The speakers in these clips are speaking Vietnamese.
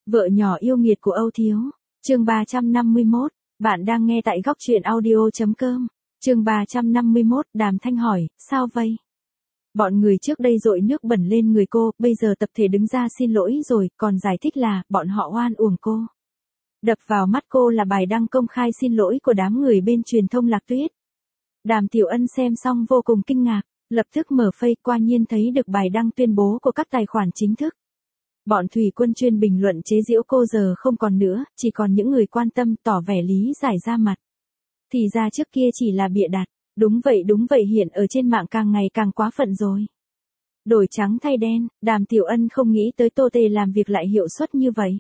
Vợ nhỏ yêu nghiệt của Âu Thiếu. Chương 351. Bạn đang nghe tại góc truyện audio.com. Chương 351. Đàm Thanh hỏi, sao vậy? Bọn người trước đây dội nước bẩn lên người cô, bây giờ tập thể đứng ra xin lỗi rồi, còn giải thích là, bọn họ oan uổng cô. Đập vào mắt cô là bài đăng công khai xin lỗi của đám người bên truyền thông Lạc Tuyết. Đàm Tiểu Ân xem xong vô cùng kinh ngạc, lập tức mở Face qua nhiên thấy được bài đăng tuyên bố của các tài khoản chính thức. Bọn thủy quân chuyên bình luận chế giễu cô giờ không còn nữa, chỉ còn những người quan tâm tỏ vẻ lý giải ra mặt. Thì ra trước kia chỉ là bịa đặt, đúng vậy hiện ở trên mạng càng ngày càng quá phận rồi. Đổi trắng thay đen, Đàm Tiểu Ân không nghĩ tới Tô Tề làm việc lại hiệu suất như vậy.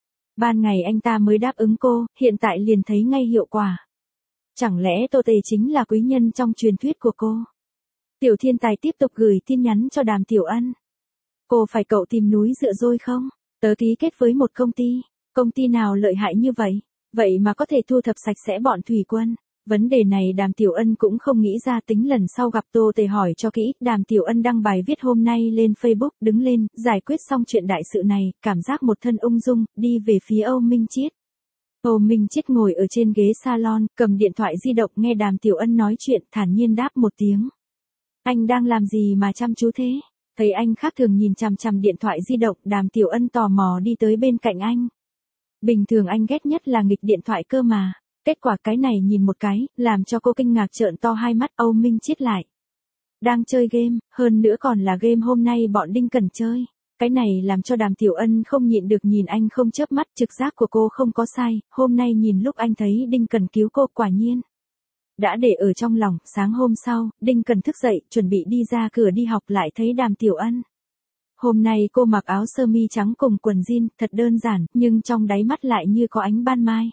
Ban ngày anh ta mới đáp ứng cô, hiện tại liền thấy ngay hiệu quả. Chẳng lẽ Tô Tề chính là quý nhân trong truyền thuyết của cô? Tiểu Thiên Tài tiếp tục gửi tin nhắn cho Đàm Tiểu Ân. Cô phải cậu tìm núi dựa dôi không? Tớ ký kết với một công ty nào lợi hại như vậy? Vậy mà có thể thu thập sạch sẽ bọn thủy quân. Vấn đề này Đàm Tiểu Ân cũng không nghĩ ra, tính lần sau gặp Tô Tề hỏi cho kỹ. Đàm Tiểu Ân đăng bài viết hôm nay lên Facebook, đứng lên, giải quyết xong chuyện đại sự này, cảm giác một thân ung dung, đi về phía Âu Minh Chiết. Âu Minh Chiết ngồi ở trên ghế salon, cầm điện thoại di động nghe Đàm Tiểu Ân nói chuyện, thản nhiên đáp một tiếng. Anh đang làm gì mà chăm chú thế? Thấy anh khác thường nhìn chằm chằm điện thoại di động, Đàm Tiểu Ân tò mò đi tới bên cạnh anh. Bình thường anh ghét nhất là nghịch điện thoại cơ mà. Kết quả cái này nhìn một cái, làm cho cô kinh ngạc trợn to hai mắt. Âu Minh Chiết lại. Đang chơi game, hơn nữa còn là game hôm nay bọn Đinh Cẩn chơi. Cái này làm cho Đàm Tiểu Ân không nhịn được nhìn anh không chớp mắt, trực giác của cô không có sai, hôm nay nhìn lúc anh thấy Đinh Cẩn cứu cô quả nhiên. Đã để ở trong lòng, sáng hôm sau, Đinh Cẩn thức dậy, chuẩn bị đi ra cửa đi học lại thấy Đàm Tiểu Ân. Hôm nay cô mặc áo sơ mi trắng cùng quần jean, thật đơn giản, nhưng trong đáy mắt lại như có ánh ban mai.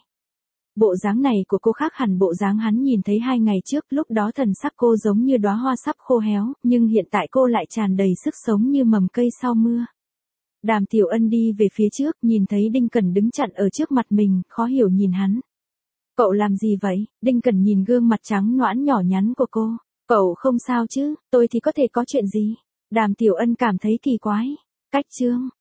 Bộ dáng này của cô khác hẳn bộ dáng hắn nhìn thấy 2 ngày trước, lúc đó thần sắc cô giống như đóa hoa sắp khô héo, nhưng hiện tại cô lại tràn đầy sức sống như mầm cây sau mưa. Đàm Tiểu Ân đi về phía trước, nhìn thấy Đinh Cẩn đứng chặn ở trước mặt mình, khó hiểu nhìn hắn. Cậu làm gì vậy? Đinh Cẩn nhìn gương mặt trắng nõn nhỏ nhắn của cô. Cậu không sao chứ, tôi thì có thể có chuyện gì? Đàm Tiểu Ân cảm thấy kỳ quái. Cách chương.